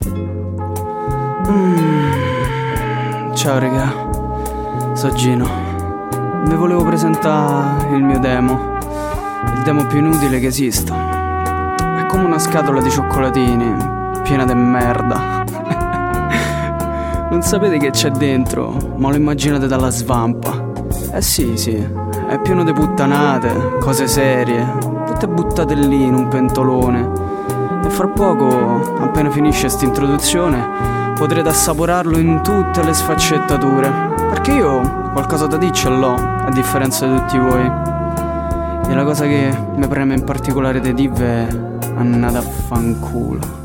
Ciao raga, so Gino. Vi volevo presentare il mio demo. Il demo più inutile che esista. È come una scatola di cioccolatini piena di merda. Non sapete che c'è dentro, ma lo immaginate dalla svampa. Sì, è pieno di puttanate, cose serie, tutte buttate lì in un pentolone. E fra poco, appena finisce st'introduzione, potrete assaporarlo in tutte le sfaccettature. Perché io qualcosa da dire ce l'ho, a differenza di tutti voi. E la cosa che mi preme in particolare di dire è andate a fanculo.